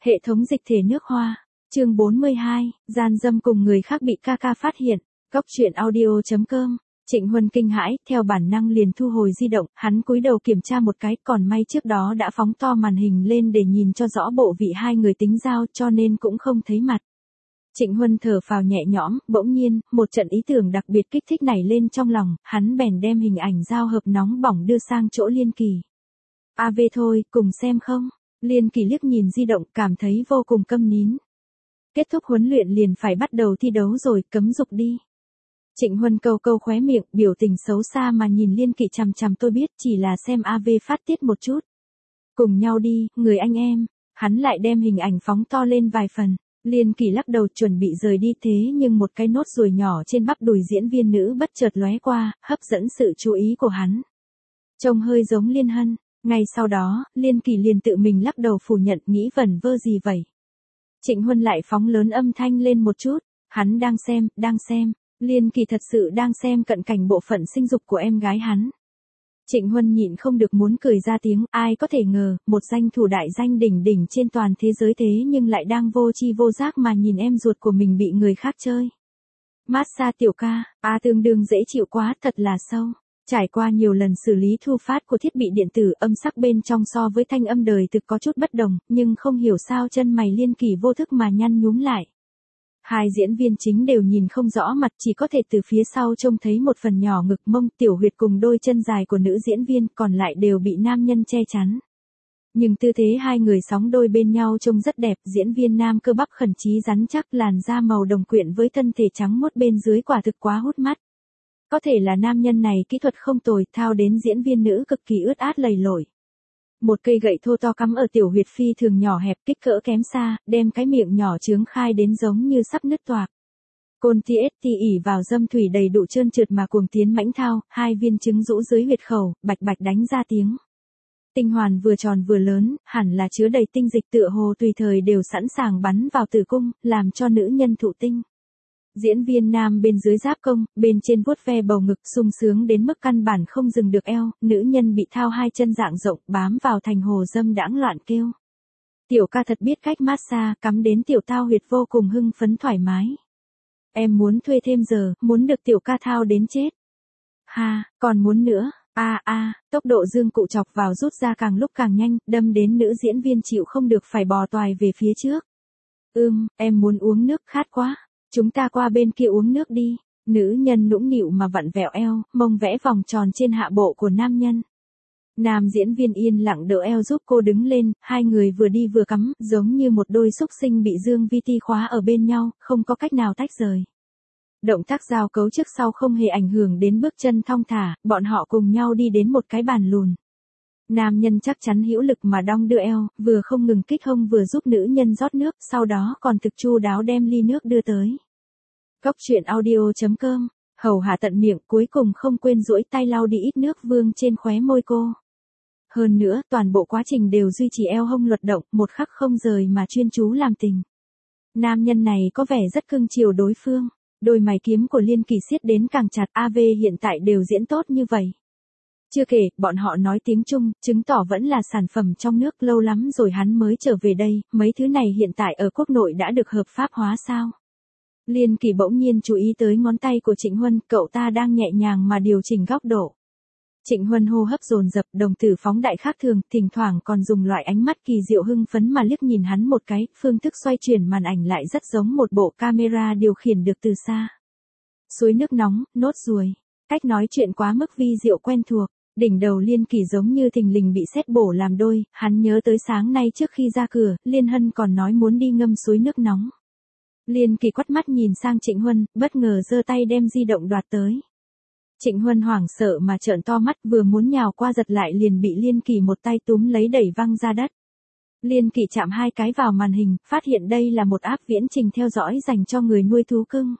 Hệ thống dịch thể nước hoa. Chương 42, gian dâm cùng người khác bị ca ca phát hiện. Góc truyện audio.com. Trịnh Huân kinh hãi, theo bản năng liền thu hồi di động, hắn cúi đầu kiểm tra một cái, còn may trước đó đã phóng to màn hình lên để nhìn cho rõ bộ vị hai người tính giao, cho nên cũng không thấy mặt. Trịnh Huân thở phào nhẹ nhõm, bỗng nhiên, một trận ý tưởng đặc biệt kích thích nảy lên trong lòng, hắn bèn đem hình ảnh giao hợp nóng bỏng đưa sang chỗ Liên Kỳ. AV thôi, cùng xem không? Liên Kỳ liếc nhìn di động, cảm thấy vô cùng câm nín. Kết thúc huấn luyện liền phải bắt đầu thi đấu rồi, cấm dục đi. Trịnh Huân câu câu khóe miệng, biểu tình xấu xa mà nhìn Liên Kỳ chằm chằm, tôi biết chỉ là xem AV phát tiết một chút. Cùng nhau đi, người anh em. Hắn lại đem hình ảnh phóng to lên vài phần. Liên Kỳ lắc đầu chuẩn bị rời đi, thế nhưng một cái nốt ruồi nhỏ trên bắp đùi diễn viên nữ bất chợt lóe qua, hấp dẫn sự chú ý của hắn. Trông hơi giống Liên Hân. Ngay sau đó, Liên Kỳ liền tự mình lắc đầu phủ nhận, nghĩ vẩn vơ gì vậy. Trịnh Huân lại phóng lớn âm thanh lên một chút. Hắn đang xem. Liên Kỳ thật sự đang xem cận cảnh bộ phận sinh dục của em gái hắn. Trịnh Huân nhịn không được muốn cười ra tiếng, ai có thể ngờ, một danh thủ đại danh đỉnh đỉnh trên toàn thế giới thế nhưng lại đang vô tri vô giác mà nhìn em ruột của mình bị người khác chơi. Massage tiểu ca, tương đương dễ chịu quá, thật là sâu. Trải qua nhiều lần xử lý thu phát của thiết bị điện tử, âm sắc bên trong so với thanh âm đời thực có chút bất đồng, nhưng không hiểu sao chân mày Liên Kỳ vô thức mà nhăn nhúm lại. Hai diễn viên chính đều nhìn không rõ mặt, chỉ có thể từ phía sau trông thấy một phần nhỏ ngực mông, tiểu huyệt cùng đôi chân dài của nữ diễn viên, còn lại đều bị nam nhân che chắn. Nhưng tư thế hai người sóng đôi bên nhau trông rất đẹp, diễn viên nam cơ bắp khẩn trí rắn chắc, làn da màu đồng quyện với thân thể trắng muốt bên dưới quả thực quá hút mắt. Có thể là nam nhân này kỹ thuật không tồi, thao đến diễn viên nữ cực kỳ ướt át lầy lội. Một cây gậy thô to cắm ở tiểu huyệt phi thường nhỏ hẹp, kích cỡ kém xa, đem cái miệng nhỏ trướng khai đến giống như sắp nứt toạc. Côn TST ỉ vào dâm thủy đầy đủ trơn trượt mà cuồng tiến mãnh thao, hai viên trứng rũ dưới huyệt khẩu, bạch bạch đánh ra tiếng. Tinh hoàn vừa tròn vừa lớn, hẳn là chứa đầy tinh dịch, tựa hồ tùy thời đều sẵn sàng bắn vào tử cung, làm cho nữ nhân thụ tinh. Diễn viên nam bên dưới giáp công, bên trên vuốt ve bầu ngực, sung sướng đến mức căn bản không dừng được eo, nữ nhân bị thao hai chân dạng rộng, bám vào thành hồ dâm đãng loạn kêu. Tiểu ca thật biết cách massage, cắm đến tiểu tao huyệt vô cùng hưng phấn thoải mái. Em muốn thuê thêm giờ, muốn được tiểu ca thao đến chết. Ha, còn muốn nữa, tốc độ dương cụ chọc vào rút ra càng lúc càng nhanh, đâm đến nữ diễn viên chịu không được phải bò toài về phía trước. Em muốn uống nước, khát quá. Chúng ta qua bên kia uống nước đi. Nữ nhân nũng nịu mà vặn vẹo eo, mông vẽ vòng tròn trên hạ bộ của nam nhân. Nam diễn viên yên lặng đỡ eo giúp cô đứng lên, hai người vừa đi vừa cắm, giống như một đôi xúc sinh bị dương vi ti khóa ở bên nhau, không có cách nào tách rời. Động tác giao cấu trước sau không hề ảnh hưởng đến bước chân thong thả, bọn họ cùng nhau đi đến một cái bàn lùn. Nam nhân chắc chắn hữu lực mà đong đưa eo, vừa không ngừng kích hông vừa giúp nữ nhân rót nước, sau đó còn thực chu đáo đem ly nước đưa tới. Góc truyện audio.com, hầu hạ tận miệng, cuối cùng không quên duỗi tay lau đi ít nước vương trên khóe môi cô. Hơn nữa, toàn bộ quá trình đều duy trì eo hông luật động, một khắc không rời mà chuyên chú làm tình. Nam nhân này có vẻ rất cưng chiều đối phương, đôi mày kiếm của Liên Kỳ siết đến càng chặt, AV hiện tại đều diễn tốt như vậy. Chưa kể, bọn họ nói tiếng Trung, chứng tỏ vẫn là sản phẩm trong nước, lâu lắm rồi hắn mới trở về đây, mấy thứ này hiện tại ở quốc nội đã được hợp pháp hóa sao? Liên Kỳ bỗng nhiên chú ý tới ngón tay của Trịnh Huân, cậu ta đang nhẹ nhàng mà điều chỉnh góc độ. Trịnh Huân hô hấp dồn dập, đồng tử phóng đại khác thường, thỉnh thoảng còn dùng loại ánh mắt kỳ diệu hưng phấn mà liếc nhìn hắn một cái, phương thức xoay chuyển màn ảnh lại rất giống một bộ camera điều khiển được từ xa. Suối nước nóng, nốt ruồi, cách nói chuyện quá mức vi diệu quen thuộc. Đỉnh đầu Liên Kỳ giống như thình lình bị sét bổ làm đôi, hắn nhớ tới sáng nay trước khi ra cửa, Liên Hân còn nói muốn đi ngâm suối nước nóng. Liên Kỳ quắt mắt nhìn sang Trịnh Huân, bất ngờ giơ tay đem di động đoạt tới. Trịnh Huân hoảng sợ mà trợn to mắt, vừa muốn nhào qua giật lại liền bị Liên Kỳ một tay túm lấy đẩy văng ra đất. Liên Kỳ chạm hai cái vào màn hình, phát hiện đây là một app viễn trình theo dõi dành cho người nuôi thú cưng.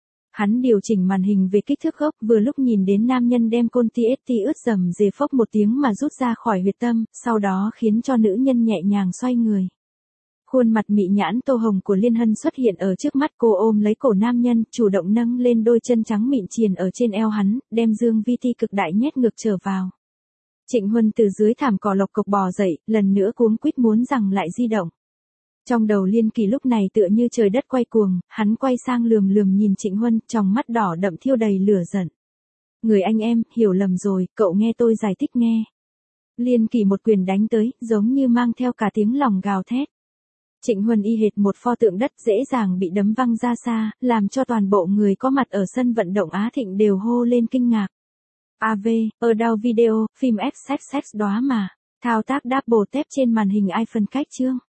Hắn điều chỉnh màn hình về kích thước gốc, vừa lúc nhìn đến nam nhân đem côn TST ướt dầm dề phốc một tiếng mà rút ra khỏi huyệt tâm, sau đó khiến cho nữ nhân nhẹ nhàng xoay người. Khuôn mặt mị nhãn tô hồng của Liên Hân xuất hiện ở trước mắt cô, ôm lấy cổ nam nhân, chủ động nâng lên đôi chân trắng mịn triền ở trên eo hắn, đem dương vi ti cực đại nhét ngược trở vào. Trịnh Huân từ dưới thảm cỏ lộc cộc bò dậy, lần nữa cuống quýt muốn giằng lại di động. Trong đầu Liên Kỳ lúc này tựa như trời đất quay cuồng, hắn quay sang lườm lườm nhìn Trịnh Huân, trong mắt đỏ đậm thiêu đầy lửa giận. Người anh em, hiểu lầm rồi, cậu nghe tôi giải thích nghe. Liên Kỳ một quyền đánh tới, giống như mang theo cả tiếng lòng gào thét. Trịnh Huân y hệt một pho tượng đất dễ dàng bị đấm văng ra xa, làm cho toàn bộ người có mặt ở sân vận động Á Thịnh đều hô lên kinh ngạc. AV, ở đào video, phim FXX đó mà. Thao tác double tap trên màn hình iPhone cách chương.